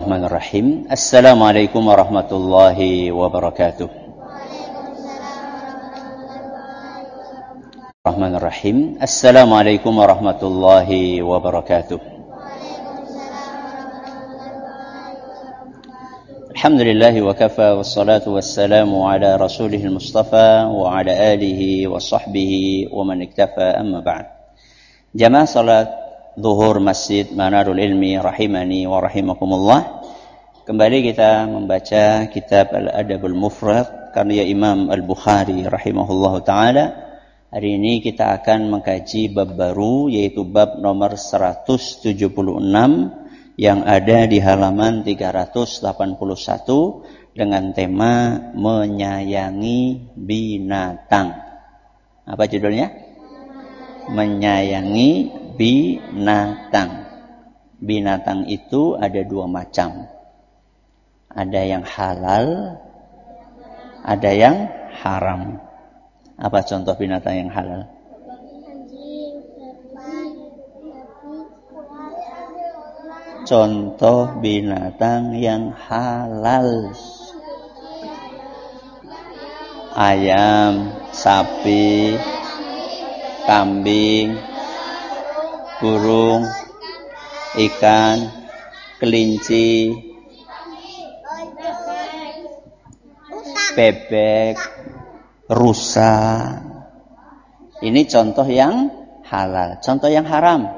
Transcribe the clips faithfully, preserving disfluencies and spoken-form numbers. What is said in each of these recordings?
Bismillahirrahmanirrahim. Assalamualaikum warahmatullahi wabarakatuh. Bismillahirrahmanirrahim. Assalamualaikum warahmatullahi wabarakatuh. Alhamdulillahi wa kafa wassalatu wassalamu ala rasulihil mustafa wa ala alihi wa sahbihi wa man iktafa amma ba'd. Jamaah salat Zuhur Masjid Manarul Ilmi rahimani wa rahimakumullah. Kembali kita membaca kitab Al-Adabul Mufrad karya Imam Al-Bukhari rahimahullahu taala. Hari ini kita akan mengkaji bab baru, yaitu bab nomor seratus tujuh puluh enam yang ada di halaman tiga ratus delapan puluh satu dengan tema menyayangi binatang. Apa judulnya? Menyayangi binatang. Binatang itu ada dua macam. Ada yang halal, ada yang haram. Apa contoh binatang yang halal? Contoh binatang yang halal: ayam, sapi, kambing, burung, ikan, kelinci, bebek, rusa. Ini contoh yang halal. Contoh yang haram: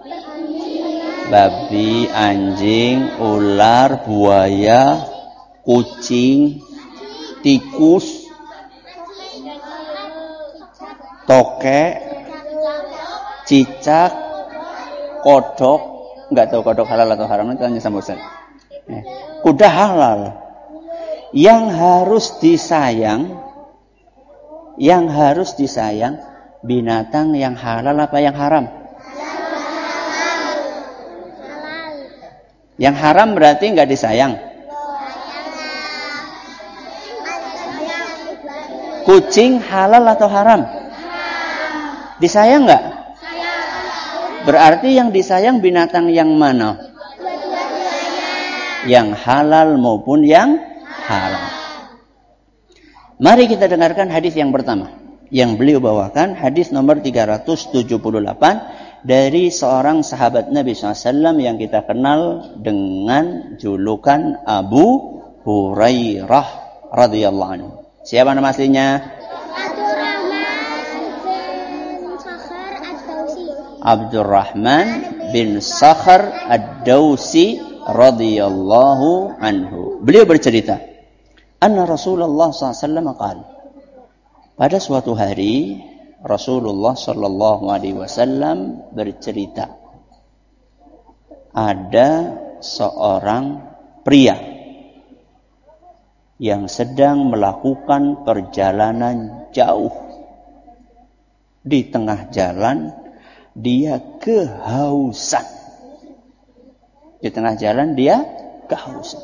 babi, anjing, ular, buaya, kucing, tikus, tokek, cicak, kodok. Enggak tahu kodok halal atau haram, nanti tanya sama Ustaz. Kuda halal. Yang harus disayang, yang harus disayang binatang yang halal apa yang haram? Yang haram berarti enggak disayang. Kucing halal atau haram? Disayang enggak? Berarti yang disayang binatang yang mana? Yang halal maupun yang haram. Mari kita dengarkan hadis yang pertama yang beliau bawakan, hadis nomor tiga ratus tujuh puluh delapan dari seorang sahabat Nabi shallallahu alaihi wasallam yang kita kenal dengan julukan Abu Hurairah radhiyallahu anhu. Siapa nama aslinya? Abdurrahman bin Sakhar Ad-Dawsi radhiyallahu anhu. Beliau bercerita, anna Rasulullah sallallahu alaihi wasallam qala, pada suatu hari Rasulullah sallallahu alaihi wasallam bercerita, ada seorang pria yang sedang melakukan perjalanan jauh. Di tengah jalan dia kehausan. Di tengah jalan dia kehausan.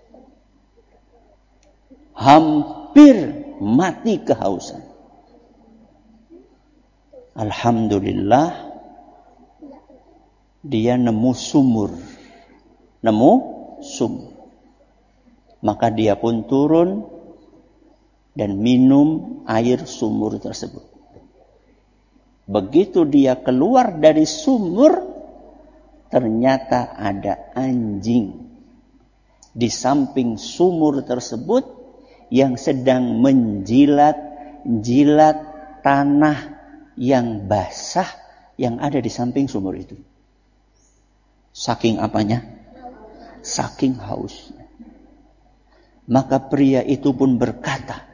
Hampir mati kehausan. Alhamdulillah dia nemu sumur. Nemu sumur. Maka dia pun turun dan minum air sumur tersebut. Begitu dia keluar dari sumur, ternyata ada anjing di samping sumur tersebut yang sedang menjilat-jilat tanah yang basah yang ada di samping sumur itu. Saking apanya? Saking hausnya. Maka pria itu pun berkata,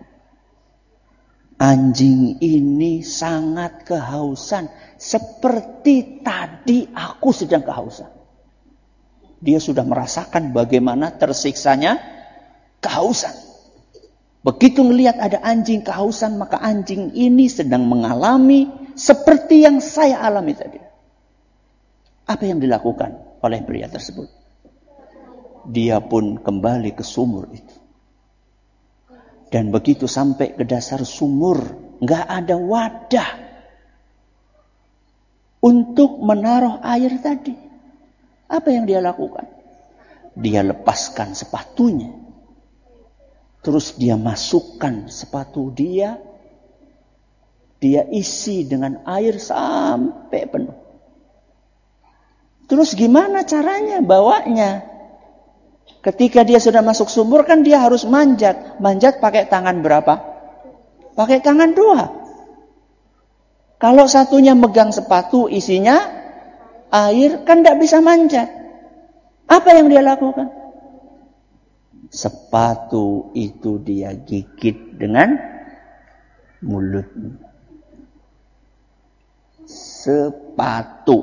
anjing ini sangat kehausan. Seperti tadi aku sedang kehausan. Dia sudah merasakan bagaimana tersiksanya kehausan. Begitu melihat ada anjing kehausan, maka anjing ini sedang mengalami seperti yang saya alami tadi. Apa yang dilakukan oleh pria tersebut? Dia pun kembali ke sumur itu. Dan begitu sampai ke dasar sumur, nggak ada wadah untuk menaruh air tadi. Apa yang dia lakukan? dia lepaskan sepatunya. Terus dia masukkan sepatu dia. Dia isi dengan air sampai penuh. Terus gimana caranya bawanya? Ketika dia sudah masuk sumur kan dia harus manjat. Manjat pakai tangan berapa? Pakai tangan dua. Kalau satunya megang sepatu isinya air kan tidak bisa manjat. Apa yang dia lakukan? Sepatu itu dia gigit dengan mulutnya. Sepatu.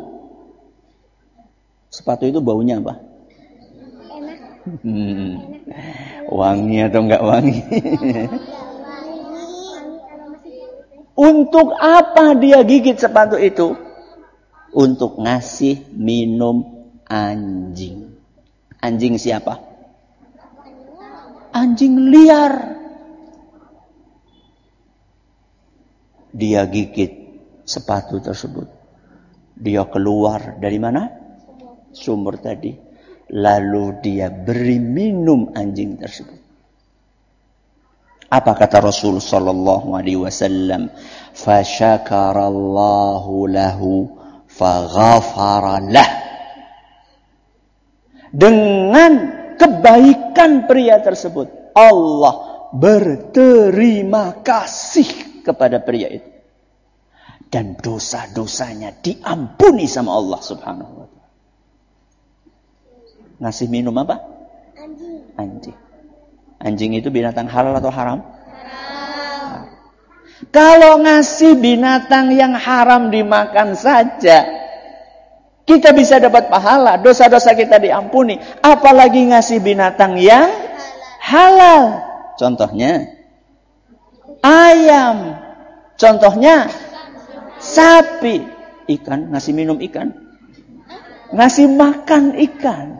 Sepatu itu baunya apa? Enak. Hmm. Wangi atau enggak wangi? Untuk apa dia gigit sepatu itu? Untuk ngasih minum anjing. Anjing siapa? Anjing liar. Dia gigit sepatu tersebut. Dia keluar dari mana? Sumur tadi. Lalu dia beri minum anjing tersebut. Apa kata Rasul sallallahu alaihi wasallam? Fasyakarallahu lahu faghafara lah. Dengan kebaikan pria tersebut, Allah berterima kasih kepada pria itu. Dan dosa-dosanya diampuni sama Allah subhanahu wa ta'ala. Ngasih minum apa? Anjing. Anjing. Anjing itu binatang halal atau haram? Haram. Kalau ngasih binatang yang haram dimakan saja, kita bisa dapat pahala, dosa-dosa kita diampuni. Apalagi ngasih binatang yang halal. Contohnya ayam. Contohnya sapi. Ikan, ngasih minum ikan. Ngasih makan ikan.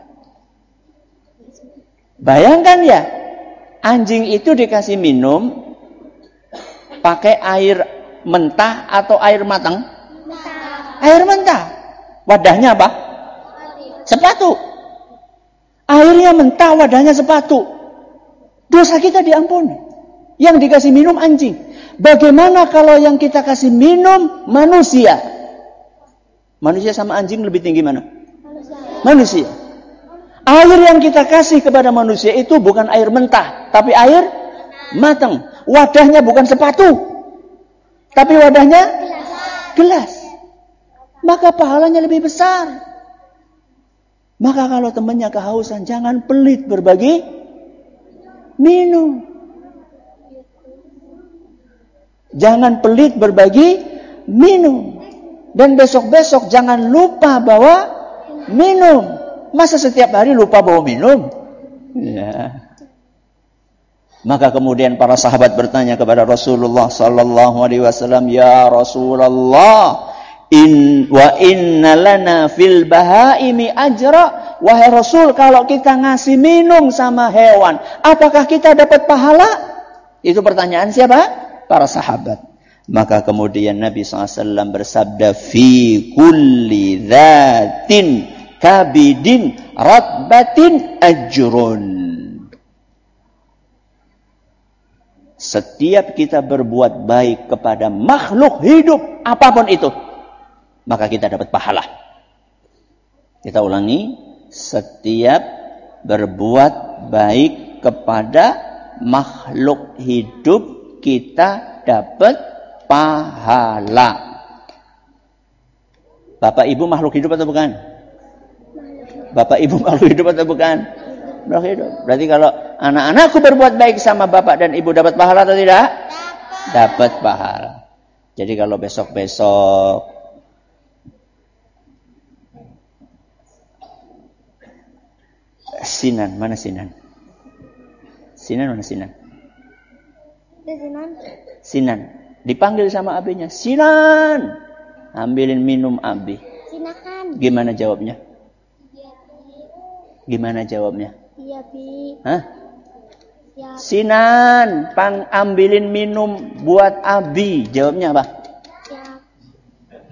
Bayangkan ya, anjing itu dikasih minum pakai air mentah atau air matang? Mentah. Air mentah. Wadahnya apa? Sepatu. Airnya mentah, wadahnya sepatu. Dosa kita diampuni. Yang dikasih minum anjing. Bagaimana kalau yang kita kasih minum manusia? Manusia sama anjing lebih tinggi mana? Manusia. Manusia. Air yang kita kasih kepada manusia itu bukan air mentah, tapi air matang. Wadahnya bukan sepatu, tapi wadahnya gelas. Maka pahalanya lebih besar. Maka kalau temannya kehausan, jangan pelit berbagi minum. Jangan pelit berbagi minum. Dan besok-besok jangan lupa bawa minum. Masa setiap hari lupa bawa minum? Ya. Maka kemudian para sahabat bertanya kepada Rasulullah sallallahu alaihi wasallam, "Ya Rasulullah, in wa inna lana fil bahaimi ajra." Wahai Rasul, kalau kita ngasih minum sama hewan, apakah kita dapat pahala? Itu pertanyaan siapa? Para sahabat. Maka kemudian Nabi shallallahu alaihi wasallam bersabda, "Fi kulli dzatin kabidin ratbatin ajrun." Setiap kita berbuat baik kepada makhluk hidup apapun itu, maka kita dapat pahala. Kita ulangi, setiap berbuat baik kepada makhluk hidup kita dapat pahala. Bapak Ibu makhluk hidup atau bukan? Bapak Ibu makhluk hidup atau bukan? Makhluk hidup. Berarti kalau anak-anakku berbuat baik sama bapak dan ibu dapat pahala atau tidak? Dapat. Dapat pahala. Jadi kalau besok-besok Sinan, mana Sinan? Sinan mana Sinan? Sinan. Sinan. Dipanggil sama abinya, "Sinan, ambilin minum abi." Silakan. Gimana jawabnya? Gimana jawabnya? Iya, Bi. Hah? Ya. Sinan, pang ambilin minum buat abi. Jawabnya apa? Siap.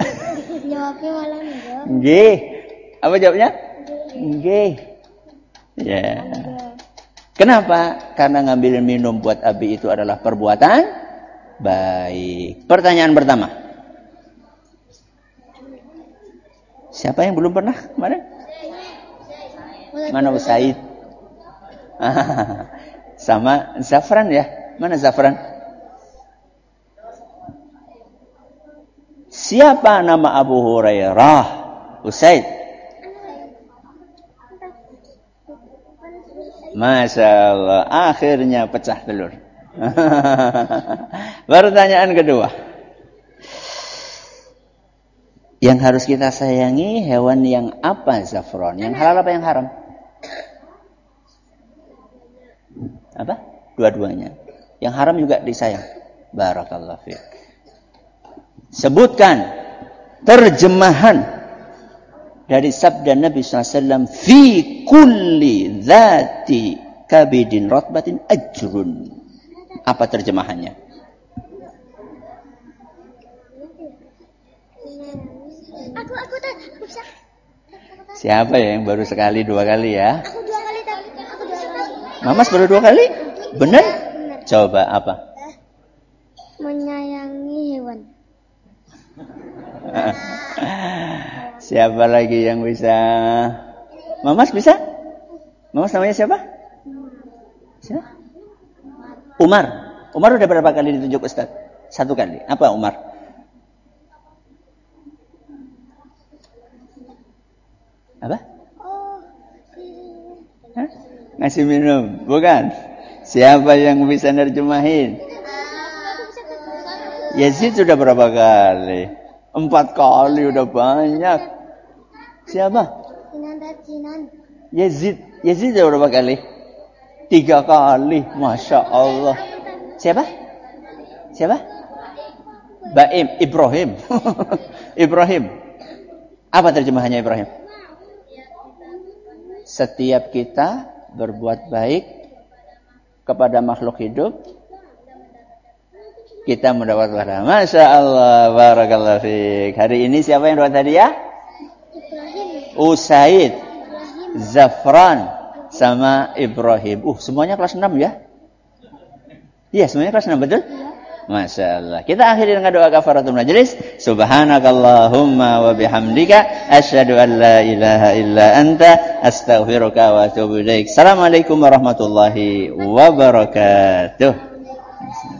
Jawabnya malah enggak. Nggih. Apa jawabnya? Nggih. Ya. Kenapa? Karena ngambil minum buat Abi itu adalah perbuatan baik. Pertanyaan pertama. Siapa yang belum pernah kemarin? Mana Usaid? Sama Zafran ya? Mana Zafran? Siapa nama Abu Hurairah? Usaid. Masya Allah, akhirnya pecah telur. Pertanyaan kedua. Yang harus kita sayangi hewan yang apa, Zafron? Yang halal apa yang haram? Apa? Dua-duanya. Yang haram juga disayang. Barakallahu fiik. Sebutkan terjemahan dari sabda Nabi shallallahu alaihi wasallam, fi kulli dzati kabidin ratbatin ajrun. Apa terjemahannya? Aku aku tak bisa. Siapa ya yang baru sekali dua kali ya? Aku dua kali tapi aku dua kali. Mamas baru dua kali? Benar? Coba apa? Menyayangi hewan. Siapa lagi yang bisa? Mamas bisa? Mamas namanya siapa? Siapa? Umar. Umar udah berapa kali ditunjuk Ustaz? Satu kali. Apa Umar? Apa? Oh, Hah? Ngasih minum. Bukan. Siapa yang bisa nerjemahin? Yazid sudah berapa kali? Empat kali udah banyak. Siapa? Sinan Sinan. Yazid. Yazid sudah berapa kali? Tiga kali. Masya Allah. Siapa? Siapa? Baim. Ibrahim. Ibrahim. Apa terjemahannya Ibrahim? Setiap kita berbuat baik kepada makhluk hidup, kita mendapat pahala. Masya Allah, barakallahu fiik. Hari ini siapa yang dapat hadiah? Ibrahim. Usaid, Zafran, sama Ibrahim. Uh, semuanya kelas enam ya? Iya, semuanya kelas enam, betul? Masya Allah. Kita akhiri dengan doa kafaratul majlis. Subhanakallahumma wa bihamdika asyhadu an la ilaha illa anta astaghfiruka wa atubu ilaik. Assalamualaikum warahmatullahi wabarakatuh.